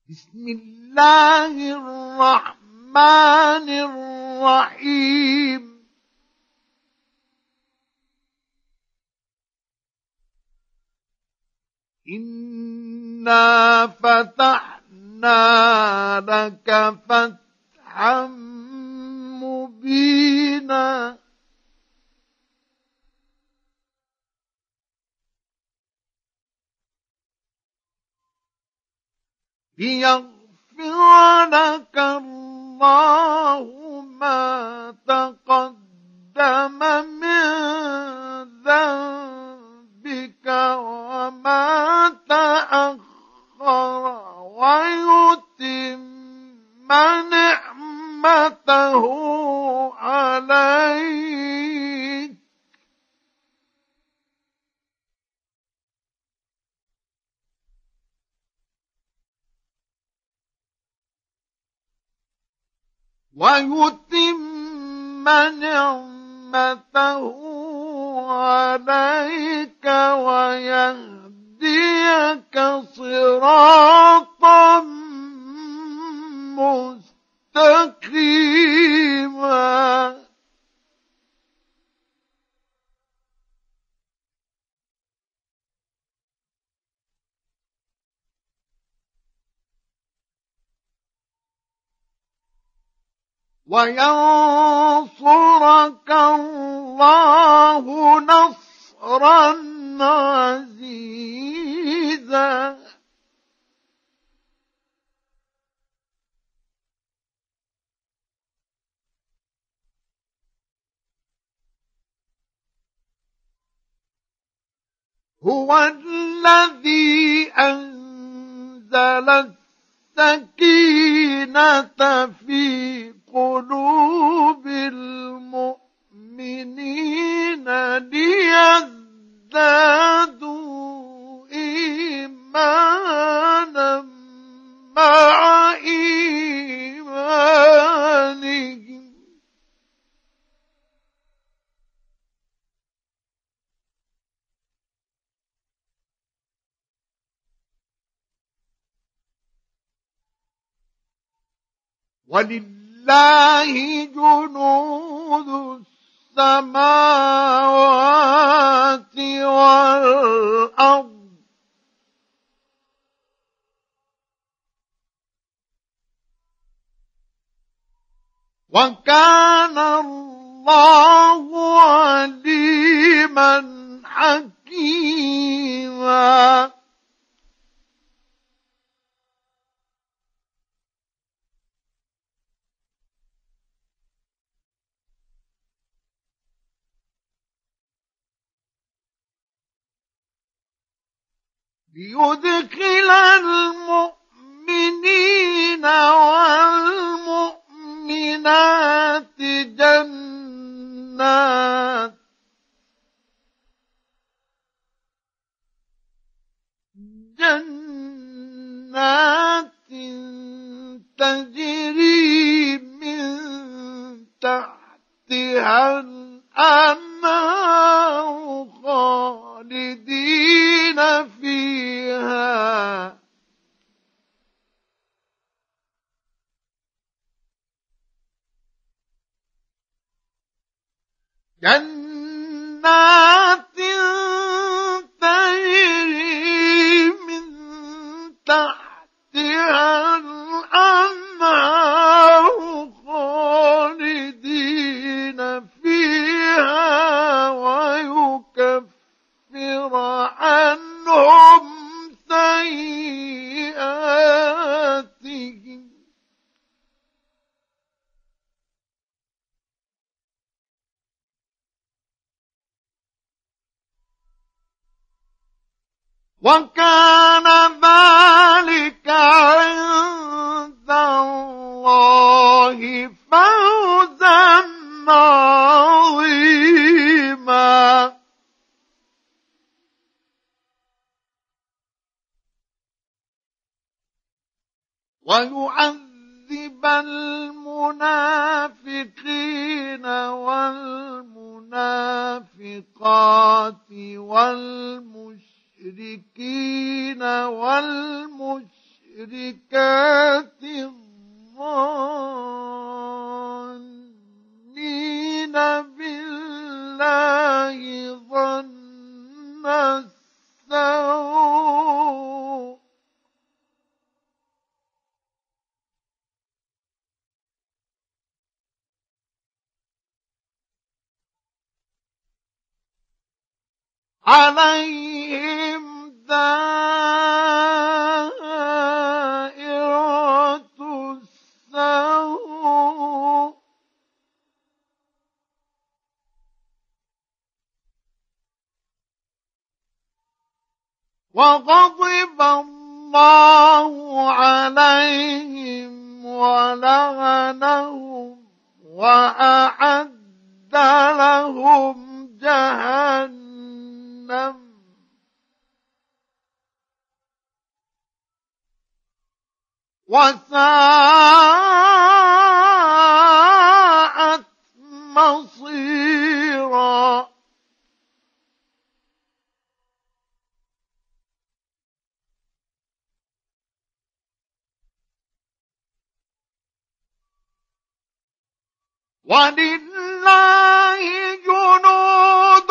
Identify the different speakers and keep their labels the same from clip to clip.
Speaker 1: بسم الله الرحمن الرحيم إنا فتحنا لك فتحا مبينا ليغفر لك الله ما تقدم من ذنبك وما تأخر ويتم نعمته عليك ويهديك صراطا مستقيما وينصرك الله نصرا عزيزا هو الذي أنزل السكينة في قلوب المؤمنين ليزدادوا إيمانا مع إيمانهم ولله جنود السماوات والأرض وكان الله عليما حكيما ليدخل المؤمنين والمؤمنات جنات تجري من تحتها الأنهار خالدين فيها جنات تجري من تحتها الأنهار خالدين فيها ويكفر عنهم سيئاتهم وكان ذلك عند الله فوزا عظيما ويعذب المنافقين والمنافقات والمشركين والمشركات المشركات الظانين بالله ظن السوء عليهم دائرة السوء وغضب الله عليهم ولعنهم وأعد لهم جهنم وساءت مصيرا ولله جنود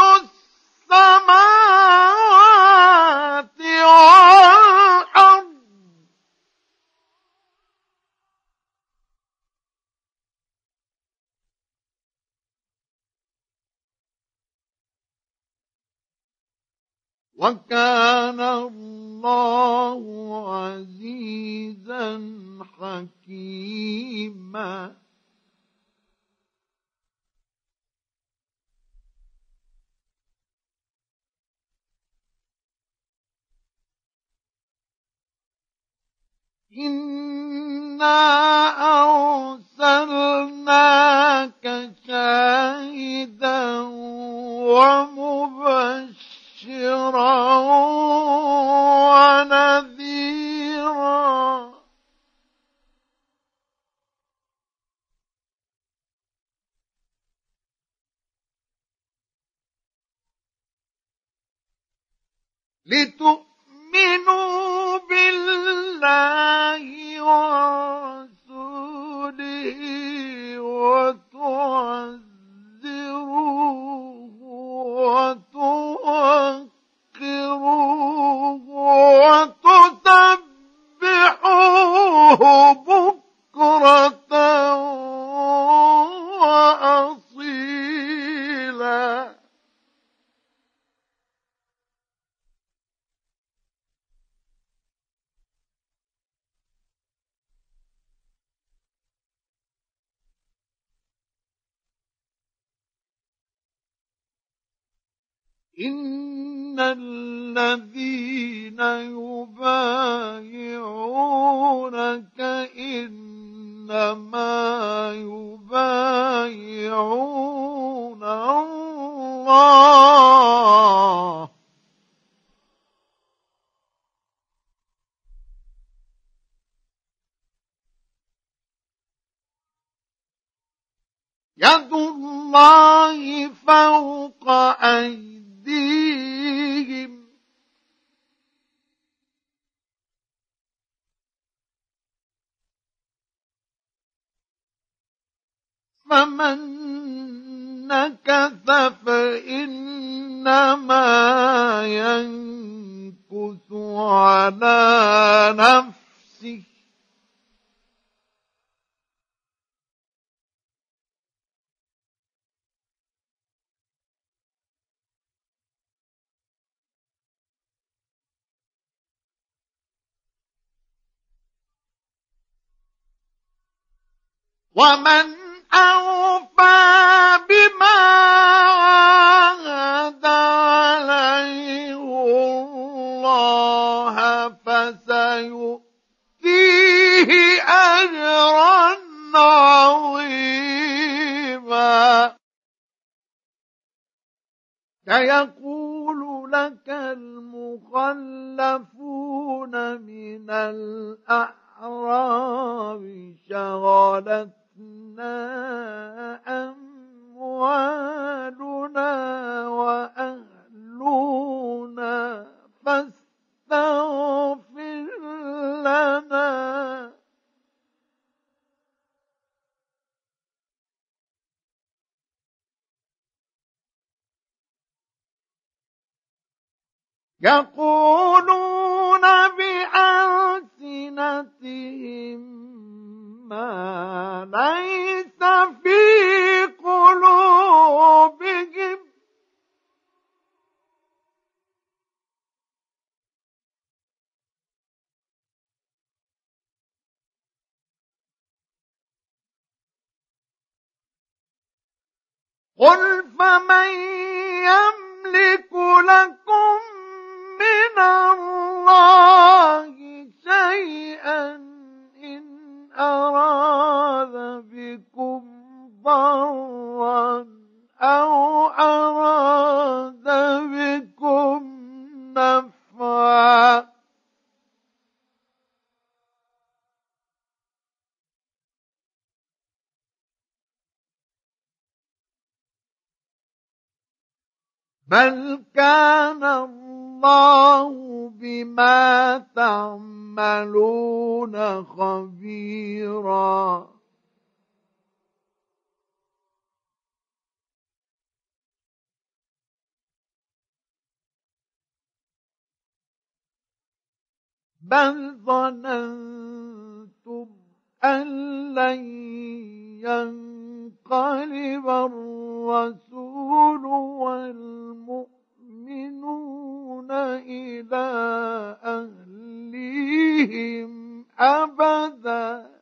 Speaker 1: السماوات والأرض وكان الله عزيزا حكيما إنا أرسلناك شاهدا ومبشرا ونذيرا لتؤمنوا بالله ورسوله وتعزروه وتوقروه وتسبحوه بكرة وأصيلا إن الذين يبايعونك إنما يبايعون الله يد الله فوق أيديهم فمن نكث فإنما ينكث على نفسه ومن أوفى بما عاهد عليه الله فسيؤتيه أجرا عظيما سيقول لك المخلفون من الأعراب شغلتنا أموالنا وأهلنا فاستغفر لنا يقولون بألسنتهم ما ليس في قلوبهم قل فمن يملك لكم من الله شيئا إن أراد بكم ضرا أو أراد بكم نفعا بل كان الله بما تعملون خبيرا بل ظننتم أن لن ينقلب الرسول والمؤمنون إلى أهليهم أبدا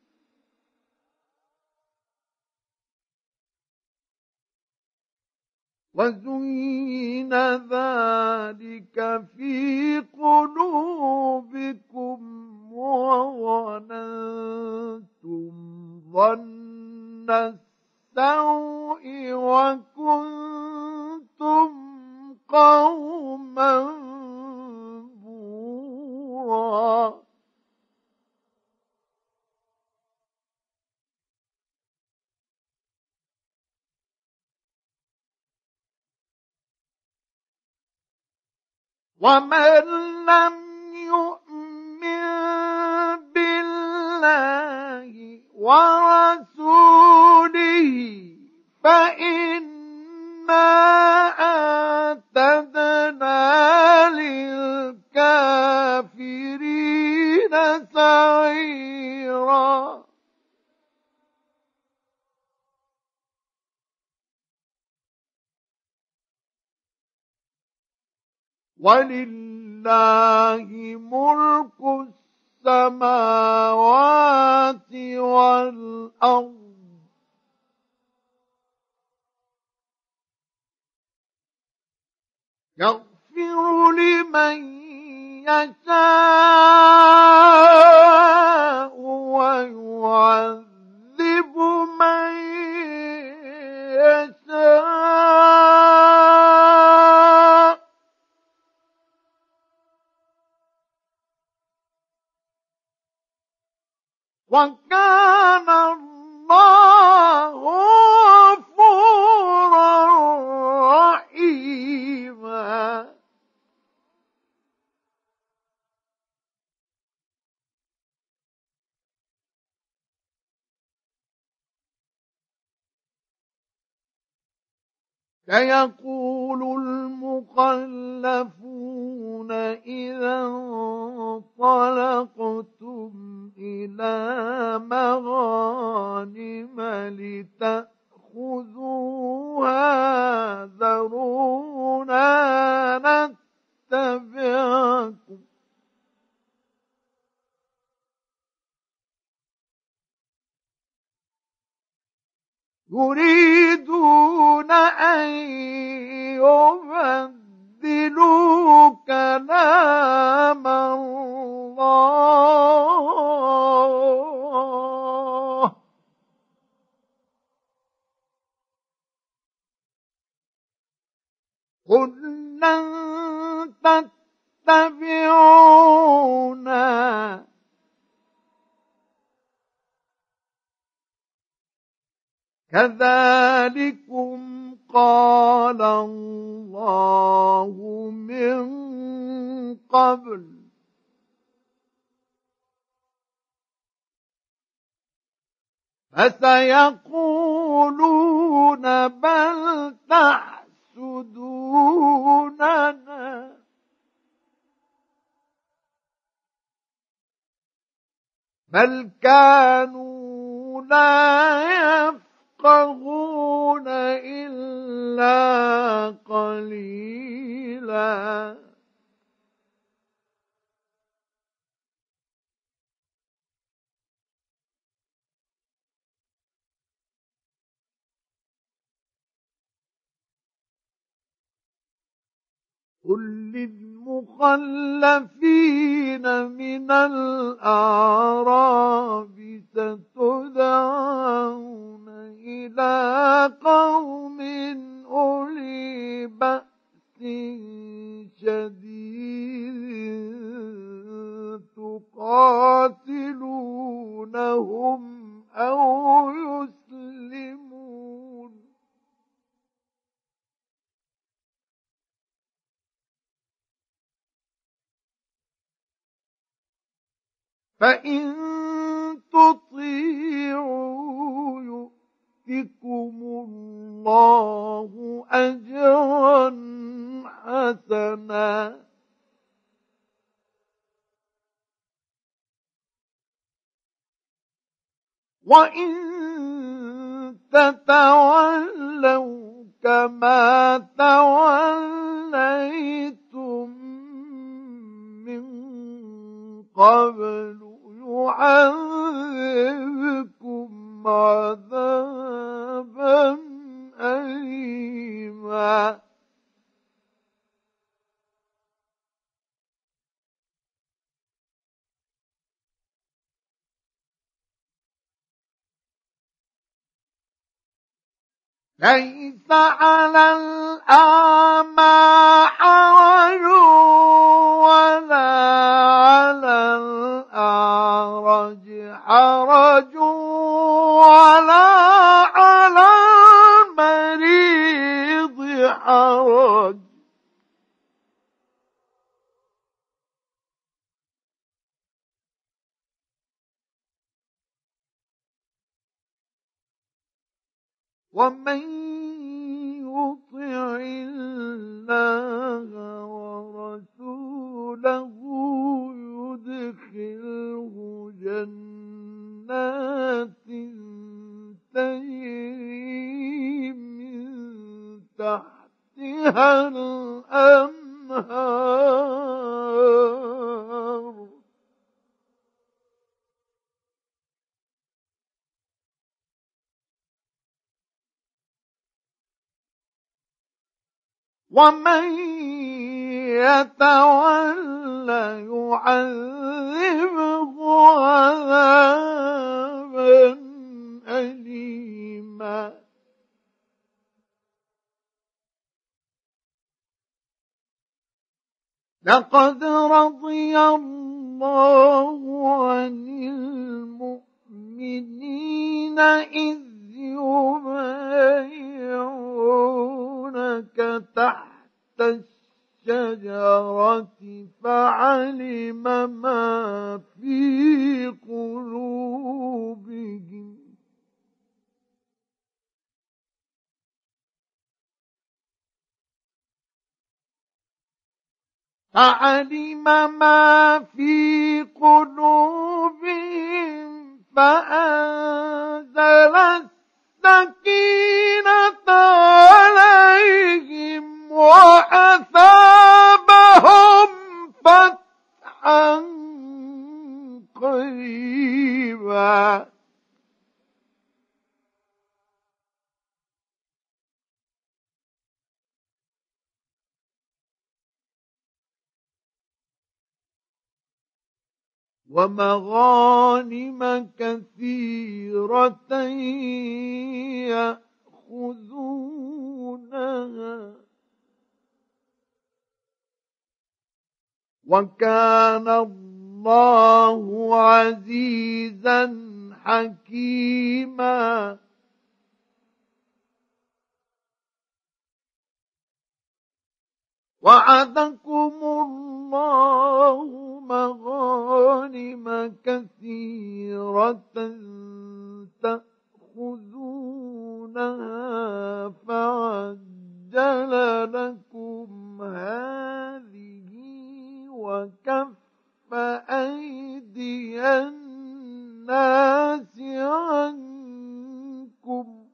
Speaker 1: وزين ذلك في قلوبكم وظننتم ظن السوء وكنتم قوما بورا ومن لم يؤمن بالله ورسوله فإنا أعتدنا للكافرين سعيرا ولله ملك السماوات والأرض يغفر لمن يشاء ويعذب من يشاء وكان الله غفورا رحيما سيقول المخلفون إذا انطلقتم إلى مغانم لتأخذوها ذرونا نتبعكم يريدون أن يبدلوا كلام الله قل لن تتبعونا كذلكم قال الله من قبل فسيقولون بل تحسدوننا بل كانوا لا يفقهون إلا قليلا قل للمخلفين من الأعراب ستدعون إلى قوم أولي بأس شديد تقاتلونهم أو يسلمون فإن تطيعوا يؤتكم الله أجرا حسنا وإن تتولوا كما توليتم من قبل يعذبكم عذابا أليما ليس على الأعمى حرج ولا على الأعرج حرج ولا على المريض حرج ومن يطع الله ورسوله يدخله جنات تجري من تحتها الأنهار ومن يتولى يعذبه عذابا أليما لقد رضي الله عن المؤمنين إذ يبايعونك تحت الشجرة فعلم ما في قلوبهم فأنزل السكينة عليهم وأثابهم فتحا قريبا ومغانم كثيرة يأخذونها وكان الله عزيزا حكيما وعدكم الله مغانم كثيرة تأخذونها فعجل لكم هذه وكف أيدي الناس عنكم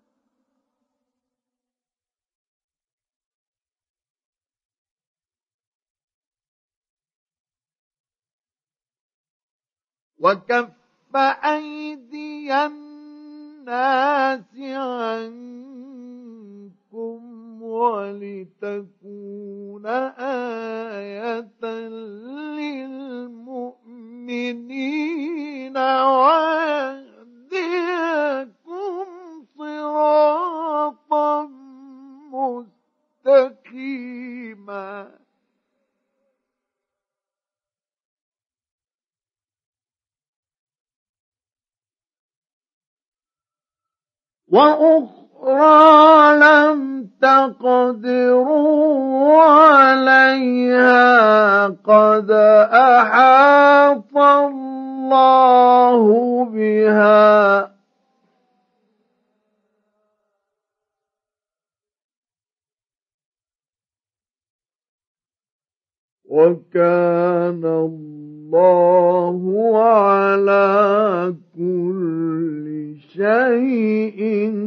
Speaker 1: ولتكون آية للمؤمنين ويهديكم صراطا مستقيما. وأخرى لم تقدروا عليها قد أحاط الله بها وكان الله على كل شيء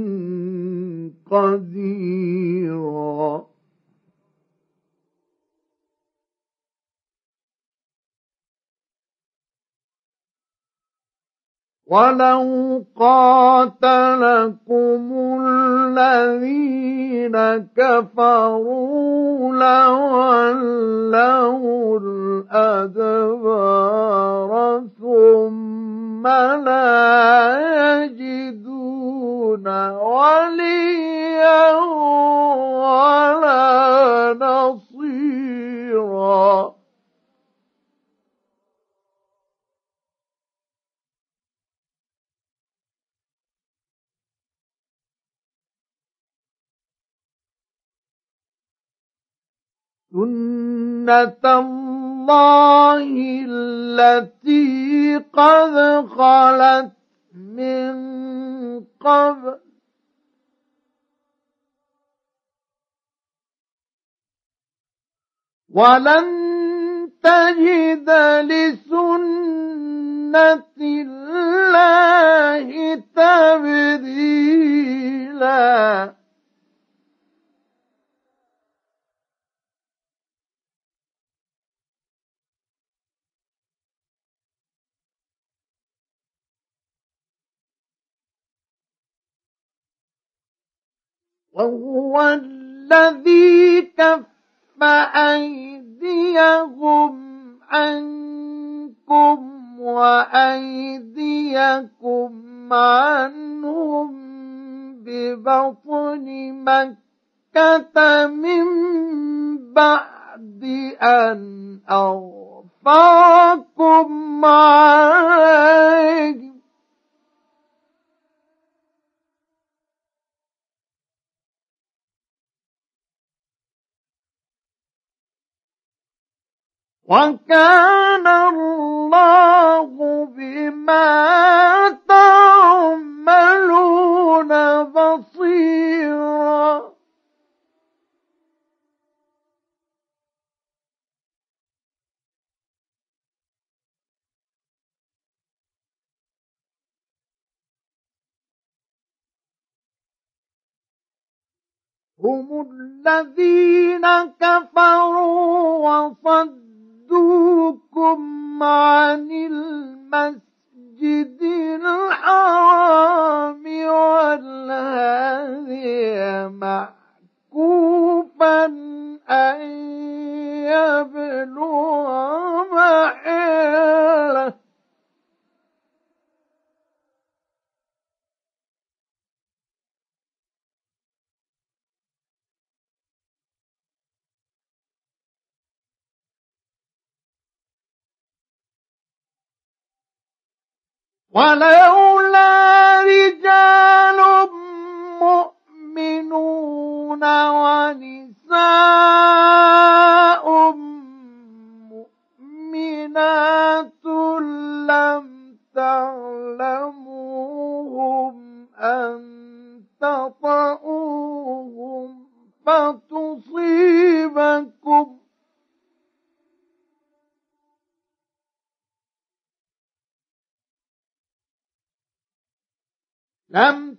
Speaker 1: قديرا. ولو قاتلكم الذين كفروا لولوا الأدبار ثم لا يجدون وليا ولا نصيرا. سنة الله التي قد خلت من قبل ولن تجد لسنة الله تبديلا. وهو الذي كف أيديهم عنكم وأيديكم عنهم ببطن مكة من بعد أن أغفركم عليهم وكان الله بما تعملون بصيرا. هم الذين كفروا وصدوكم عن المسجد الحرام والهدي معكوفا أن يبلغ محله ولولا رجال مؤمنون ونساء مؤمنات لم تعلموهم أن تطئوهم فتصيبكم لم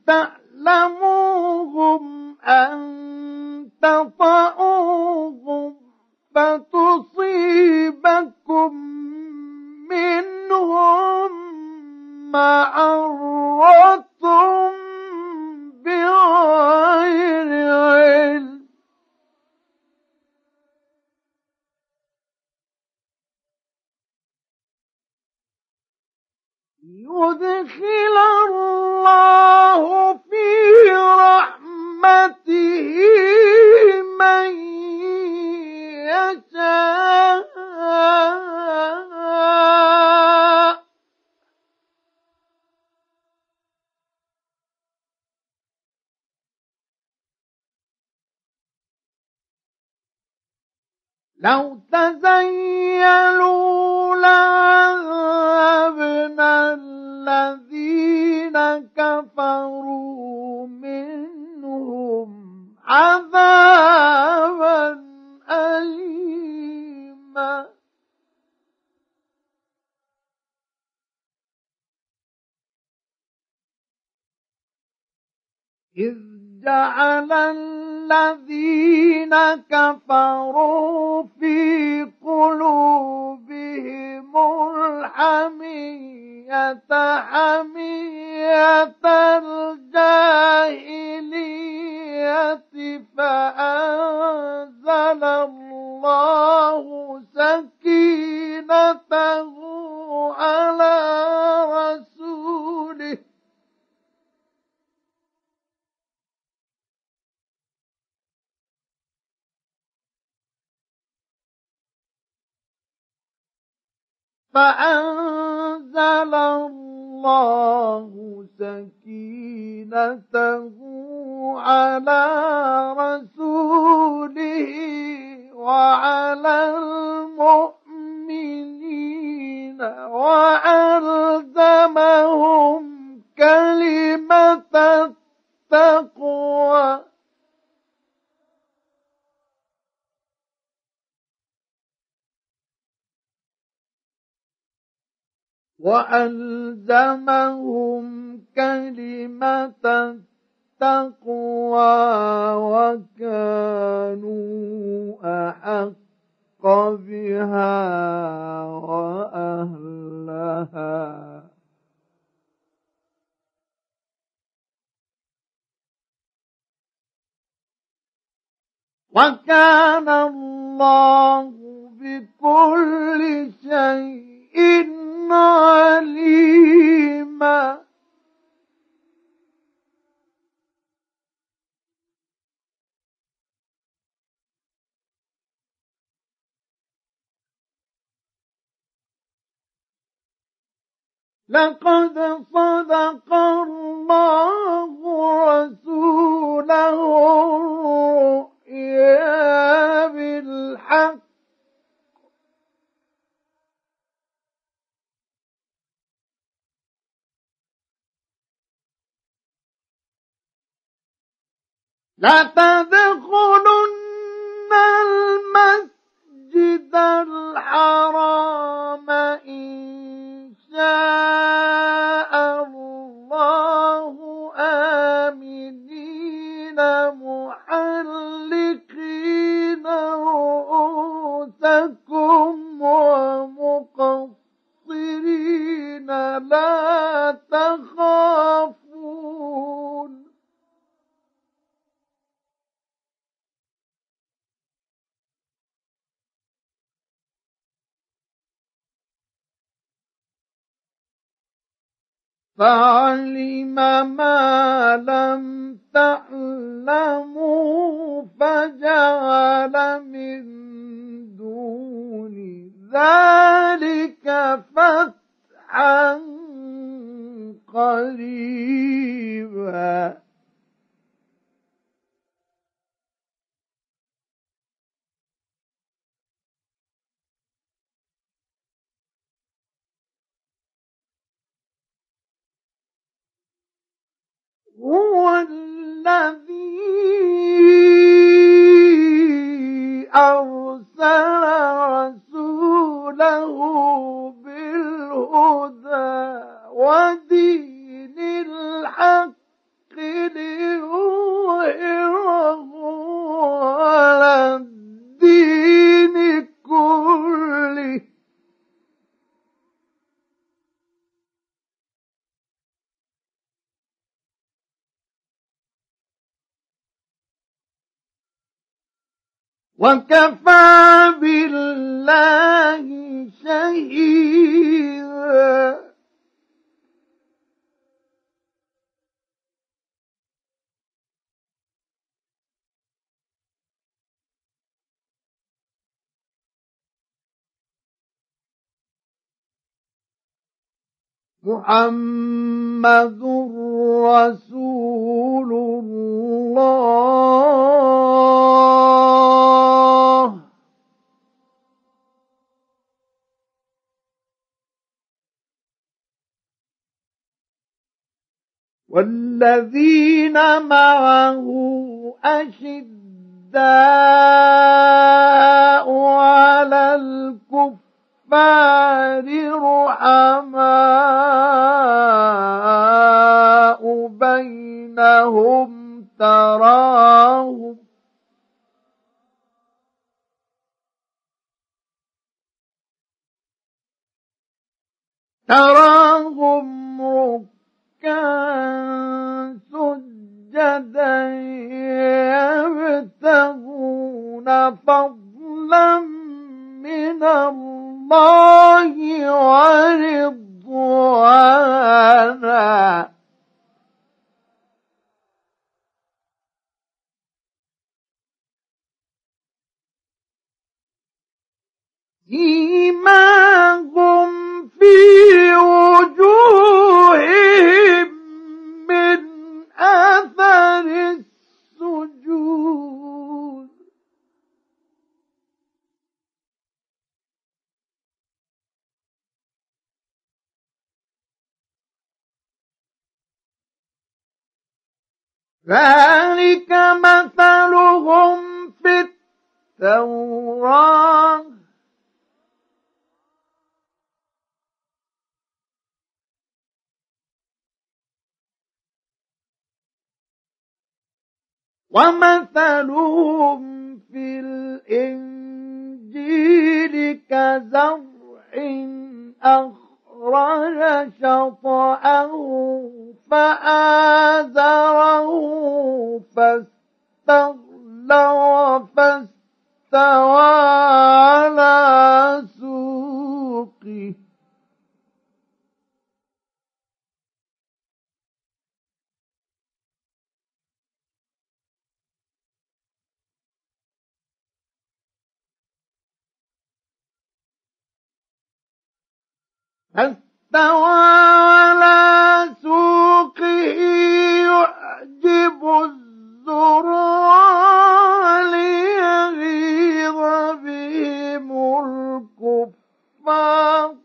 Speaker 1: تعلموهم أن تطئوهم فتصيبكم منهم معرة بغير علم يدخل الله في رحمته من يشاء لو تزيلوا لعذبنا الذين كفروا منهم عذابا أليما إذ جعل الذين كفروا في قلوبهم الحمية حمية الجاهلية فأنزل الله سكينته على رسوله فأنزل الله سكينته على رسوله وعلى المؤمنين وألزمهم كلمة التقوى وكانوا أحق بها وأهلها وكان الله بكل شيء عليما لقد صدق الله رسوله الرؤيا بالحق لتدخلن المسجد الحرام إن شاء الله آمنين محلقين رؤوسكم ومقصرين لا تخافون فعلم ما لم تعلموا فجعل من دون ذلك فتحا قريبا هو الذي أرسل رسوله بالهدى ودين الحق ليظهره على الدين كله وكفى بالله شهيدا. محمد رسول الله والذين معه أشداء على الكفار رحماء بينهم تراهم ركعا سجدا يبتغون فضلا من الله ورضوانا سيماهم في وجوههم من أثر السجود ذلك مثلهم في التوراة ومثلهم في الإنجيل كزرع أخرج شطأه فآزره فاستغلظ فاستوى على سوقه يعجب الزراع ليغيظ بهم الكفار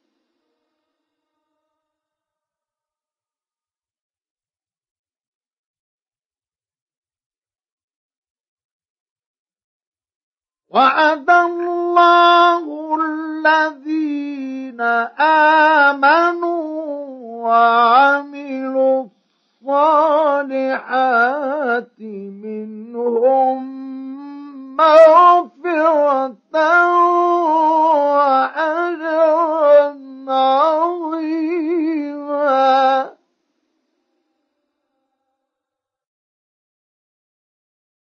Speaker 1: وعد الله الذين آمنوا وعملوا الصالحات منهم مغفرة